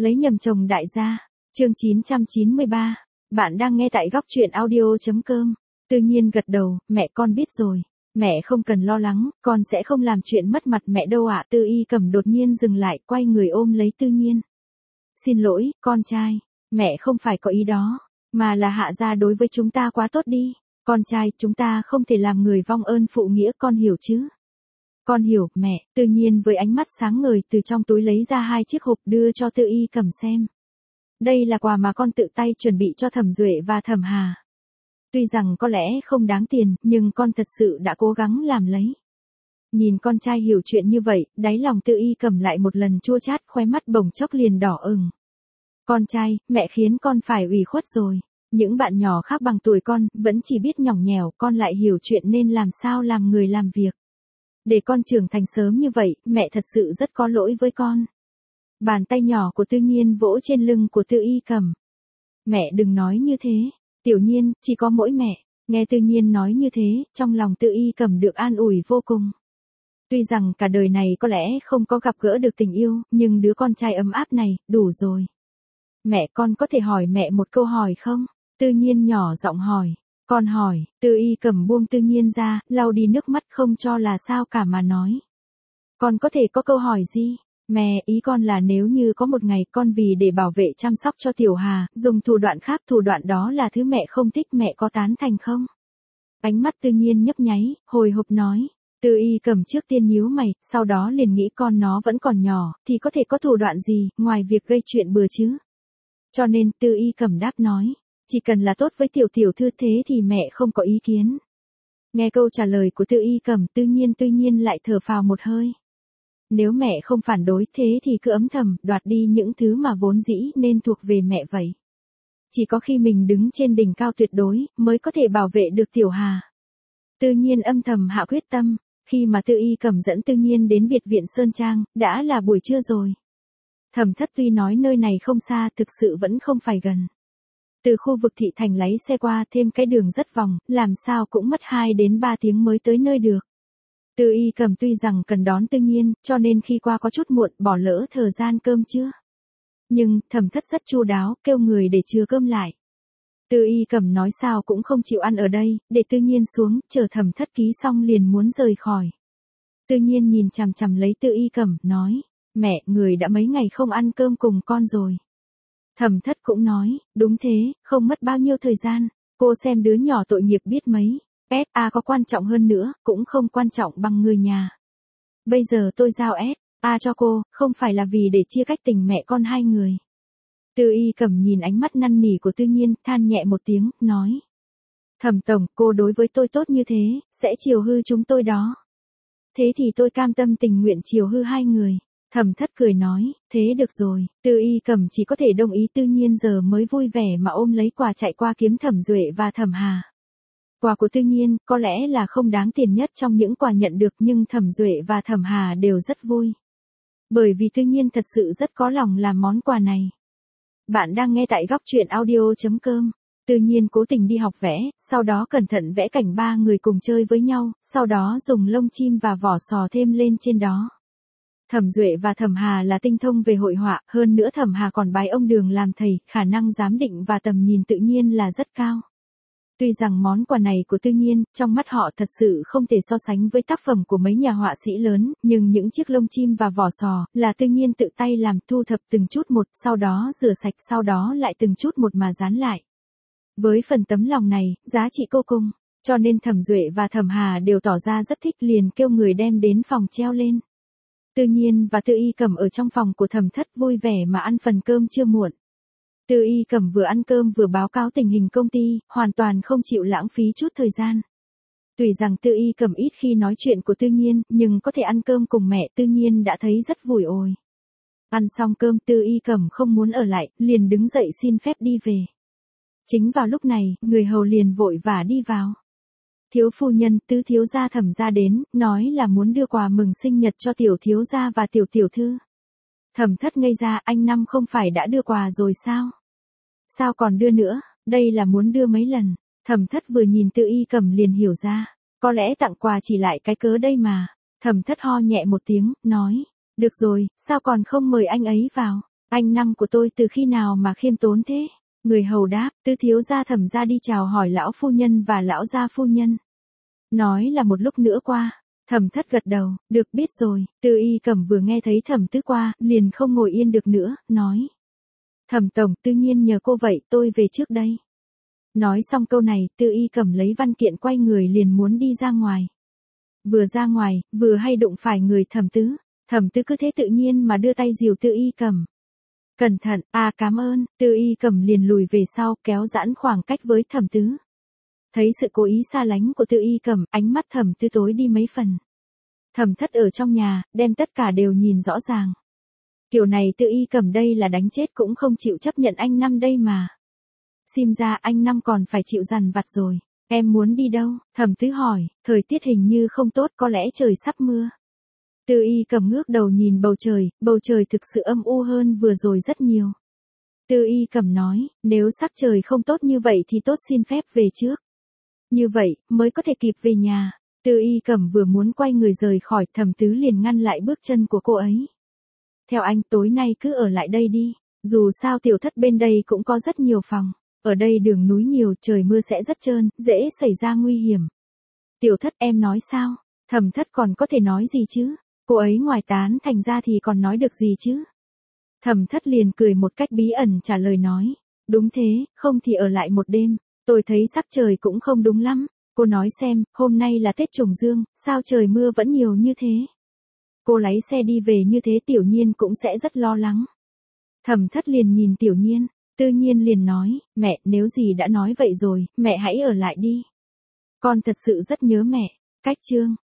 Lấy nhầm chồng đại gia. Chương 993. Bạn đang nghe tại góc truyện audio.com. Tự nhiên gật đầu, mẹ con biết rồi. Mẹ không cần lo lắng, con sẽ không làm chuyện mất mặt mẹ đâu ạ. Tư Y Cẩm đột nhiên dừng lại, quay người ôm lấy Tư Nhiên. Xin lỗi, con trai. Mẹ không phải có ý đó, mà là Hạ gia đối với chúng ta quá tốt đi. Con trai, chúng ta không thể làm người vong ơn phụ nghĩa, con hiểu chứ? Con hiểu, mẹ. Tự Nhiên với ánh mắt sáng ngời từ trong túi lấy ra 2 chiếc hộp đưa cho Tư Y Cẩm xem. Đây là quà mà con tự tay chuẩn bị cho Thẩm Duệ và Thẩm Hà. Tuy rằng có lẽ không đáng tiền, nhưng con thật sự đã cố gắng làm lấy. Nhìn con trai hiểu chuyện như vậy, đáy lòng Tư Y Cẩm lại một lần chua chát, khóe mắt bỗng chốc liền đỏ ửng. Con trai, mẹ khiến con phải ủy khuất rồi. Những bạn nhỏ khác bằng tuổi con, vẫn chỉ biết nhõng nhẽo, con lại hiểu chuyện nên làm sao làm người làm việc. Để con trưởng thành sớm như vậy, mẹ thật sự rất có lỗi với con. Bàn tay nhỏ của Tư Nhiên vỗ trên lưng của Tư Y Cẩm. Mẹ đừng nói như thế. Tiểu Nhiên, chỉ có mỗi mẹ. Nghe Tư Nhiên nói như thế, trong lòng Tư Y Cẩm được an ủi vô cùng. Tuy rằng cả đời này có lẽ không có gặp gỡ được tình yêu, nhưng đứa con trai ấm áp này, đủ rồi. Mẹ, con có thể hỏi mẹ một câu hỏi không? Tư Nhiên nhỏ giọng hỏi. Con hỏi. Tư Y Cẩm buông Tư Nhiên ra, lau đi nước mắt không cho là sao cả mà nói. Con có thể có câu hỏi gì? Mẹ, ý con là nếu như có một ngày con vì để bảo vệ chăm sóc cho Tiểu Hà, dùng thủ đoạn khác, thủ đoạn đó là thứ mẹ không thích, mẹ có tán thành không? Ánh mắt Tư Nhiên nhấp nháy, hồi hộp nói. Tư Y Cẩm trước tiên nhíu mày, sau đó liền nghĩ con nó vẫn còn nhỏ, thì có thể có thủ đoạn gì, ngoài việc gây chuyện bừa chứ? Cho nên Tư Y Cẩm đáp nói, chỉ cần là tốt với tiểu thư thế thì mẹ không có ý kiến. Nghe câu trả lời của Tư Y Cẩm, tuy nhiên lại thở phào một hơi. Nếu mẹ không phản đối thế thì cứ âm thầm đoạt đi những thứ mà vốn dĩ nên thuộc về mẹ vậy. Chỉ có khi mình đứng trên đỉnh cao tuyệt đối mới có thể bảo vệ được Tiểu Hà. Tư Nhiên âm thầm hạ quyết tâm. Khi mà Tư Y Cẩm dẫn Tư Nhiên đến biệt viện Sơn Trang, đã là buổi trưa rồi. Thẩm Thất tuy nói nơi này không xa, thực sự vẫn không phải gần. Từ khu vực thị thành lái xe qua thêm cái đường rất vòng, làm sao cũng mất 2 đến 3 tiếng mới tới nơi được. Tư Y Cẩm tuy rằng cần đón Tư Nhiên, cho nên khi qua có chút muộn, bỏ lỡ thời gian cơm trưa. Nhưng, Thẩm Thất rất chu đáo, kêu người để chừa cơm lại. Tư Y Cẩm nói sao cũng không chịu ăn ở đây, để Tư Nhiên xuống, chờ Thẩm Thất ký xong liền muốn rời khỏi. Tư Nhiên nhìn chằm chằm lấy Tư Y Cẩm, nói, mẹ, người đã mấy ngày không ăn cơm cùng con rồi. Thẩm Thất cũng nói, đúng thế, không mất bao nhiêu thời gian, cô xem đứa nhỏ tội nghiệp biết mấy. SA có quan trọng hơn nữa, cũng không quan trọng bằng người nhà. Bây giờ tôi giao SA cho cô, không phải là vì để chia cách tình mẹ con hai người. Tư Y Cẩm nhìn ánh mắt năn nỉ của Tư Nhiên, than nhẹ một tiếng, nói. Thẩm tổng, cô đối với tôi tốt như thế, sẽ chiều hư chúng tôi đó. Thế thì tôi cam tâm tình nguyện chiều hư hai người. Thẩm Thất cười nói, thế được rồi. Tư Y Cẩm chỉ có thể đồng ý. Tư Nhiên giờ mới vui vẻ mà ôm lấy quà chạy qua kiếm Thẩm Duệ và Thẩm Hà. Quà của Tư Nhiên có lẽ là không đáng tiền nhất trong những quà nhận được, nhưng Thẩm Duệ và Thẩm Hà đều rất vui. Bởi vì Tư Nhiên thật sự rất có lòng làm món quà này. Bạn đang nghe tại góc truyện audio.com. Tư Nhiên cố tình đi học vẽ, sau đó cẩn thận vẽ cảnh 3 người cùng chơi với nhau, sau đó dùng lông chim và vỏ sò thêm lên trên đó. Thẩm Duệ và Thẩm Hà là tinh thông về hội họa, hơn nữa Thẩm Hà còn bái ông Đường làm thầy, khả năng giám định và tầm nhìn tự nhiên là rất cao. Tuy rằng món quà này của Tư Nhiên, trong mắt họ thật sự không thể so sánh với tác phẩm của mấy nhà họa sĩ lớn, nhưng những chiếc lông chim và vỏ sò, là Tư Nhiên tự tay làm, thu thập từng chút một, sau đó rửa sạch, sau đó lại từng chút một mà dán lại. Với phần tấm lòng này, giá trị vô cùng, cho nên Thẩm Duệ và Thẩm Hà đều tỏ ra rất thích, liền kêu người đem đến phòng treo lên. Tư Nhiên và Tư Y Cẩm ở trong phòng của Thẩm Thất vui vẻ mà ăn phần cơm trưa muộn. Tư Y Cẩm vừa ăn cơm vừa báo cáo tình hình công ty, hoàn toàn không chịu lãng phí chút thời gian. Tuy rằng Tư Y Cẩm ít khi nói chuyện của Tư Nhiên, nhưng có thể ăn cơm cùng mẹ Tư Nhiên đã thấy rất vui ôi. Ăn xong cơm Tư Y Cẩm không muốn ở lại, liền đứng dậy xin phép đi về. Chính vào lúc này, người hầu liền vội vã đi vào. Thiếu phu nhân, Tứ thiếu gia Thẩm gia đến, nói là muốn đưa quà mừng sinh nhật cho tiểu thiếu gia và tiểu thư. Thẩm Thất ngây ra, anh Năm không phải đã đưa quà rồi sao? Sao còn đưa nữa, đây là muốn đưa mấy lần. Thẩm Thất vừa nhìn Tư Y Cẩm liền hiểu ra, có lẽ tặng quà chỉ lại cái cớ đây mà. Thẩm Thất ho nhẹ một tiếng, nói, được rồi, sao còn không mời anh ấy vào? Anh Năm của tôi từ khi nào mà khiêm tốn thế? Người hầu đáp, Tư thiếu gia Thẩm gia đi chào hỏi lão phu nhân và lão gia phu nhân. Nói là một lúc nữa qua. Thẩm Thất gật đầu, được biết rồi. Tư Y Cẩm vừa nghe thấy Thẩm Tứ qua, liền không ngồi yên được nữa, nói. Thẩm tổng, tự nhiên nhờ cô vậy, tôi về trước đây. Nói xong câu này, Tư Y Cẩm lấy văn kiện quay người liền muốn đi ra ngoài. Vừa ra ngoài, vừa hay đụng phải người Thẩm Tứ. Thẩm Tứ cứ thế tự nhiên mà đưa tay dìu Tư Y Cẩm. Cẩn thận, cảm ơn. Tư Y Cẩm liền lùi về sau, kéo giãn khoảng cách với Thẩm Tứ. Thấy sự cố ý xa lánh của Tư Y Cẩm, ánh mắt Thẩm Tứ tối đi mấy phần. Thẩm Thất ở trong nhà, đem tất cả đều nhìn rõ ràng. Kiểu này Tư Y Cẩm đây là đánh chết cũng không chịu chấp nhận anh Năm đây mà. Xem ra anh Năm còn phải chịu dằn vặt rồi. Em muốn đi đâu? Thẩm Tứ hỏi, thời tiết hình như không tốt, có lẽ trời sắp mưa. Tư Y Cẩm ngước đầu nhìn bầu trời thực sự âm u hơn vừa rồi rất nhiều. Tư Y Cẩm nói, nếu sắc trời không tốt như vậy thì tốt xin phép về trước. Như vậy, mới có thể kịp về nhà. Tư Y Cẩm vừa muốn quay người rời khỏi, Thẩm Tứ liền ngăn lại bước chân của cô ấy. Theo anh, tối nay cứ ở lại đây đi. Dù sao tiểu thất bên đây cũng có rất nhiều phòng. Ở đây đường núi nhiều, trời mưa sẽ rất trơn, dễ xảy ra nguy hiểm. Tiểu thất em nói sao? Thẩm Thất còn có thể nói gì chứ? Cô ấy ngoài tán thành ra thì còn nói được gì chứ? Thẩm Thất liền cười một cách bí ẩn trả lời nói. Đúng thế, không thì ở lại một đêm. Tôi thấy sắc trời cũng không đúng lắm. Cô nói xem, hôm nay là Tết Trùng Dương, sao trời mưa vẫn nhiều như thế? Cô lái xe đi về như thế Tiểu Nhiên cũng sẽ rất lo lắng. Thẩm Thất liền nhìn Tiểu Nhiên, Tư Nhiên liền nói, mẹ, nếu gì đã nói vậy rồi, mẹ hãy ở lại đi. Con thật sự rất nhớ mẹ. Cách chương